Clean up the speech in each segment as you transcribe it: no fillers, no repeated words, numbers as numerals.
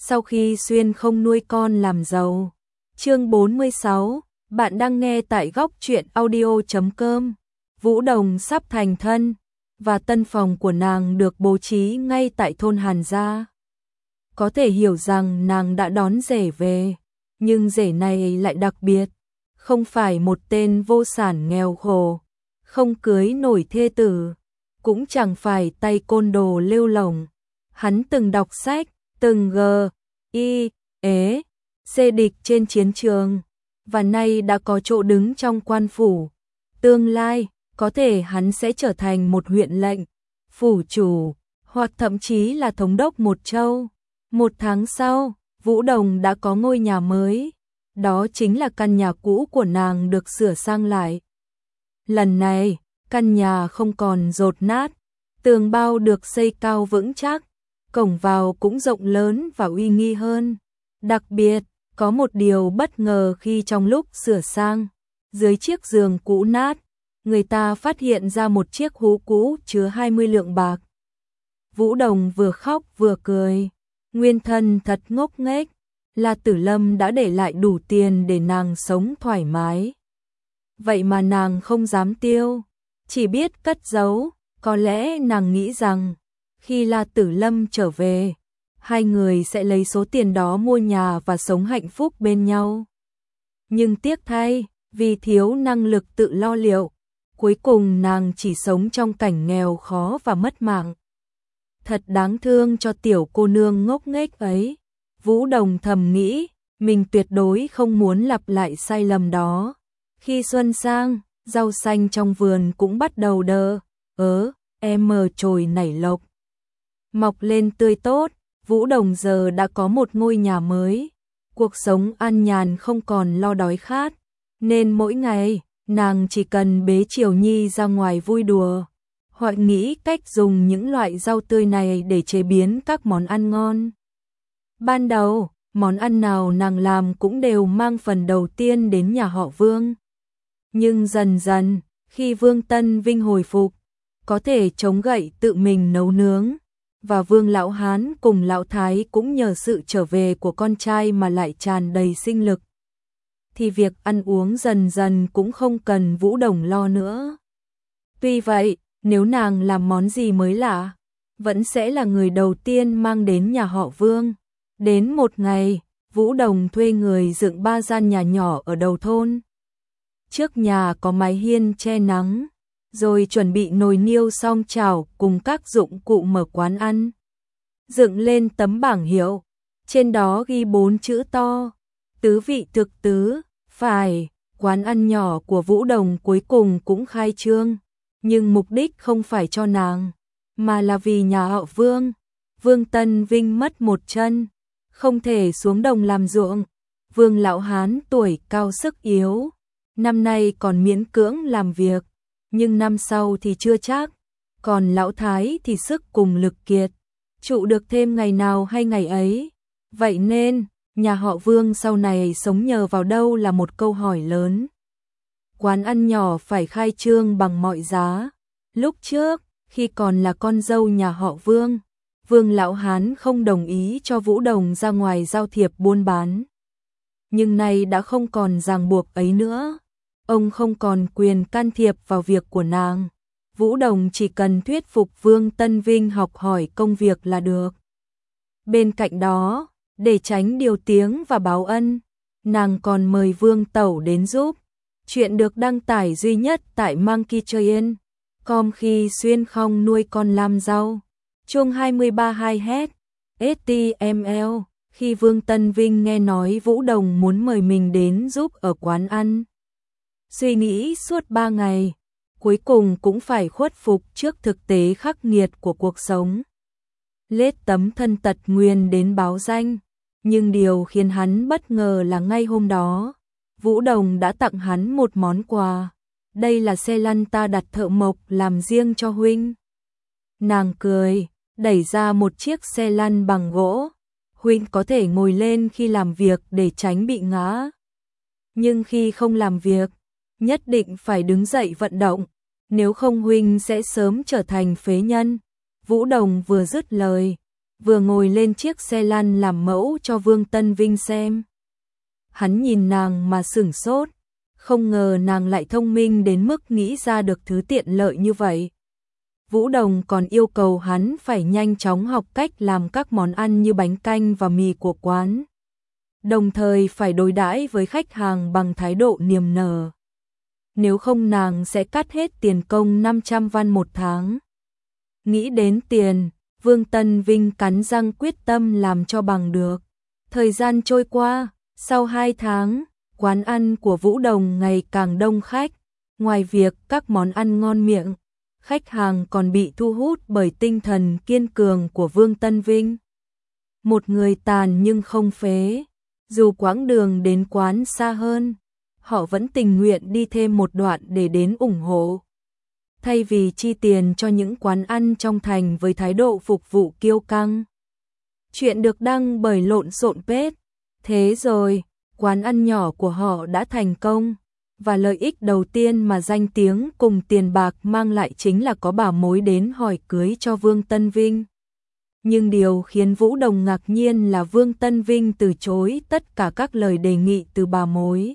sau khi Xuyên không nuôi con làm giàu. Chương 46, bạn đang nghe tại góc truyện audio.com. Vũ Đồng sắp thành thân, và tân phòng của nàng được bố trí ngay tại thôn Hàn Gia. Có thể hiểu rằng nàng đã đón rể về, nhưng rể này lại đặc biệt, không phải một tên vô sản nghèo khổ, không cưới nổi thê tử, cũng chẳng phải tay côn đồ lêu lổng. Hắn từng đọc sách, từng xê địch trên chiến trường, và nay đã có chỗ đứng trong quan phủ. Tương lai, có thể hắn sẽ trở thành một huyện lệnh, phủ chủ, hoặc thậm chí là thống đốc một châu. 1 tháng sau, Vũ Đồng đã có ngôi nhà mới, đó chính là căn nhà cũ của nàng được sửa sang lại. Lần này, căn nhà không còn dột nát, tường bao được xây cao vững chắc, cổng vào cũng rộng lớn và uy nghi hơn. Đặc biệt, có một điều bất ngờ khi trong lúc sửa sang, dưới chiếc giường cũ nát, người ta phát hiện ra một chiếc hũ cũ chứa 20 lượng bạc. Vũ Đồng vừa khóc vừa cười, nguyên thân thật ngốc nghếch, La Tử Lâm đã để lại đủ tiền để nàng sống thoải mái. Vậy mà nàng không dám tiêu, chỉ biết cất giấu, có lẽ nàng nghĩ rằng, khi La Tử Lâm trở về, hai người sẽ lấy số tiền đó mua nhà và sống hạnh phúc bên nhau. Nhưng tiếc thay, vì thiếu năng lực tự lo liệu, cuối cùng nàng chỉ sống trong cảnh nghèo khó và mất mạng. Thật đáng thương cho tiểu cô nương ngốc nghếch ấy. Vũ Đồng thầm nghĩ, mình tuyệt đối không muốn lặp lại sai lầm đó. Khi xuân sang, rau xanh trong vườn cũng bắt đầu trồi nảy lộc, mọc lên tươi tốt. Vũ Đồng giờ đã có một ngôi nhà mới, cuộc sống an nhàn không còn lo đói khát, nên mỗi ngày nàng chỉ cần bế Triều Nhi ra ngoài vui đùa, hoặc nghĩ cách dùng những loại rau tươi này để chế biến các món ăn ngon. Ban đầu, món ăn nào nàng làm cũng đều mang phần đầu tiên đến nhà họ Vương. Nhưng dần dần, khi Vương Tân Vinh hồi phục, có thể chống gậy tự mình nấu nướng, và Vương Lão Hán cùng Lão Thái cũng nhờ sự trở về của con trai mà lại tràn đầy sinh lực, thì việc ăn uống dần dần cũng không cần Vũ Đồng lo nữa. Tuy vậy, nếu nàng làm món gì mới lạ, vẫn sẽ là người đầu tiên mang đến nhà họ Vương. Đến một ngày, Vũ Đồng thuê người dựng 3 gian nhà nhỏ ở đầu thôn. Trước nhà có mái hiên che nắng, rồi chuẩn bị nồi niêu song chảo cùng các dụng cụ mở quán ăn. Dựng lên tấm bảng hiệu, trên đó ghi 4 chữ to: tứ vị thực tứ. Phải, quán ăn nhỏ của Vũ Đồng cuối cùng cũng khai trương, nhưng mục đích không phải cho nàng, mà là vì nhà họ Vương. Vương Tân Vinh mất một chân, không thể xuống đồng làm ruộng. Vương Lão Hán tuổi cao sức yếu, năm nay còn miễn cưỡng làm việc, nhưng năm sau thì chưa chắc. Còn Lão Thái thì sức cùng lực kiệt, trụ được thêm ngày nào hay ngày ấy. Vậy nên, nhà họ Vương sau này sống nhờ vào đâu là một câu hỏi lớn. Quán ăn nhỏ phải khai trương bằng mọi giá. Lúc trước, khi còn là con dâu nhà họ Vương, Vương Lão Hán không đồng ý cho Vũ Đồng ra ngoài giao thiệp buôn bán. Nhưng nay đã không còn ràng buộc ấy nữa. Ông không còn quyền can thiệp vào việc của nàng. Vũ Đồng chỉ cần thuyết phục Vương Tân Vinh học hỏi công việc là được. Bên cạnh đó, để tránh điều tiếng và báo ân, nàng còn mời Vương Tẩu đến giúp. Chuyện được đăng tải duy nhất tại monkeytrain.com khi Xuyên không nuôi con làm rau. Chương 23 2 HTML. Khi Vương Tân Vinh nghe nói Vũ Đồng muốn mời mình đến giúp ở quán ăn, suy nghĩ suốt 3 ngày, cuối cùng cũng phải khuất phục trước thực tế khắc nghiệt của cuộc sống. Lết tấm thân tật nguyền đến báo danh, nhưng điều khiến hắn bất ngờ là ngay hôm đó, Vũ Đồng đã tặng hắn một món quà. Đây là xe lăn ta đặt thợ mộc làm riêng cho huynh. Nàng cười, đẩy ra một chiếc xe lăn bằng gỗ. Huynh có thể ngồi lên khi làm việc để tránh bị ngã. Nhưng khi không làm việc, nhất định phải đứng dậy vận động, nếu không huynh sẽ sớm trở thành phế nhân. Vũ Đồng vừa dứt lời, vừa ngồi lên chiếc xe lăn làm mẫu cho Vương Tân Vinh xem. Hắn nhìn nàng mà sửng sốt, không ngờ nàng lại thông minh đến mức nghĩ ra được thứ tiện lợi như vậy. Vũ Đồng còn yêu cầu hắn phải nhanh chóng học cách làm các món ăn như bánh canh và mì của quán, đồng thời phải đối đãi với khách hàng bằng thái độ niềm nở. Nếu không nàng sẽ cắt hết tiền công 500 văn một tháng. Nghĩ đến tiền, Vương Tân Vinh cắn răng quyết tâm làm cho bằng được. Thời gian trôi qua, sau 2 tháng, quán ăn của Vũ Đồng ngày càng đông khách. Ngoài việc các món ăn ngon miệng, khách hàng còn bị thu hút bởi tinh thần kiên cường của Vương Tân Vinh. Một người tàn nhưng không phế, dù quãng đường đến quán xa hơn, họ vẫn tình nguyện đi thêm một đoạn để đến ủng hộ. Thay vì chi tiền cho những quán ăn trong thành với thái độ phục vụ kiêu căng. Chuyện được đăng bởi Lộn Xộn Page. Thế rồi, quán ăn nhỏ của họ đã thành công, và lợi ích đầu tiên mà danh tiếng cùng tiền bạc mang lại chính là có bảo mối đến hỏi cưới cho Vương Tân Vinh. Nhưng điều khiến Vũ Đồng ngạc nhiên là Vương Tân Vinh từ chối tất cả các lời đề nghị từ bà mối,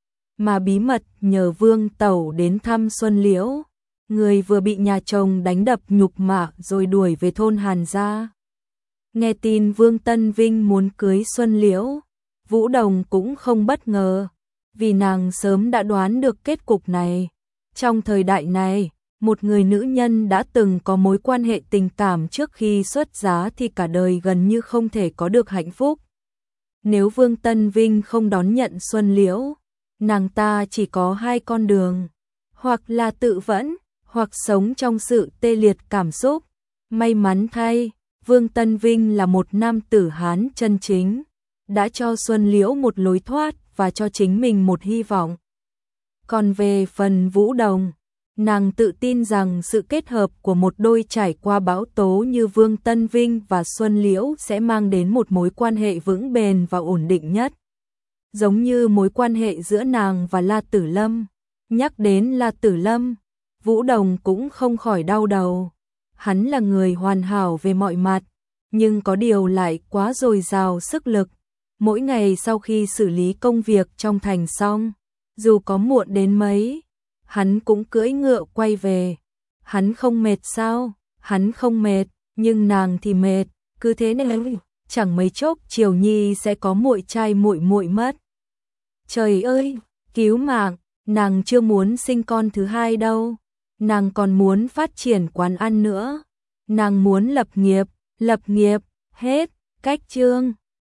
mà bí mật nhờ Vương Tẩu đến thăm Xuân Liễu, người vừa bị nhà chồng đánh đập nhục mạ rồi đuổi về thôn Hàn gia. Nghe tin Vương Tân Vinh muốn cưới Xuân Liễu, Vũ Đồng cũng không bất ngờ, vì nàng sớm đã đoán được kết cục này. Trong thời đại này, một người nữ nhân đã từng có mối quan hệ tình cảm trước khi xuất giá thì cả đời gần như không thể có được hạnh phúc. Nếu Vương Tân Vinh không đón nhận Xuân Liễu, nàng ta chỉ có 2 con đường, hoặc là tự vẫn, hoặc sống trong sự tê liệt cảm xúc. May mắn thay, Vương Tân Vinh là một nam tử Hán chân chính, đã cho Xuân Liễu một lối thoát và cho chính mình một hy vọng. Còn về phần Vũ Đồng, nàng tự tin rằng sự kết hợp của một đôi trải qua bão tố như Vương Tân Vinh và Xuân Liễu sẽ mang đến một mối quan hệ vững bền và ổn định nhất. Giống như mối quan hệ giữa nàng và La Tử Lâm. Nhắc đến La Tử Lâm, Vũ Đồng cũng không khỏi đau đầu. Hắn là người hoàn hảo về mọi mặt, nhưng có điều lại quá dồi dào sức lực. Mỗi ngày sau khi xử lý công việc trong thành xong, dù có muộn đến mấy, hắn cũng cưỡi ngựa quay về. Hắn không mệt sao? Hắn không mệt, nhưng nàng thì mệt. Cứ thế nên chẳng mấy chốc Triều Nhi sẽ có muội trai muội muội mất. Trời ơi, cứu mạng, nàng chưa muốn sinh con thứ hai đâu. Nàng còn muốn phát triển quán ăn nữa. Nàng muốn lập nghiệp, hết, cách chương.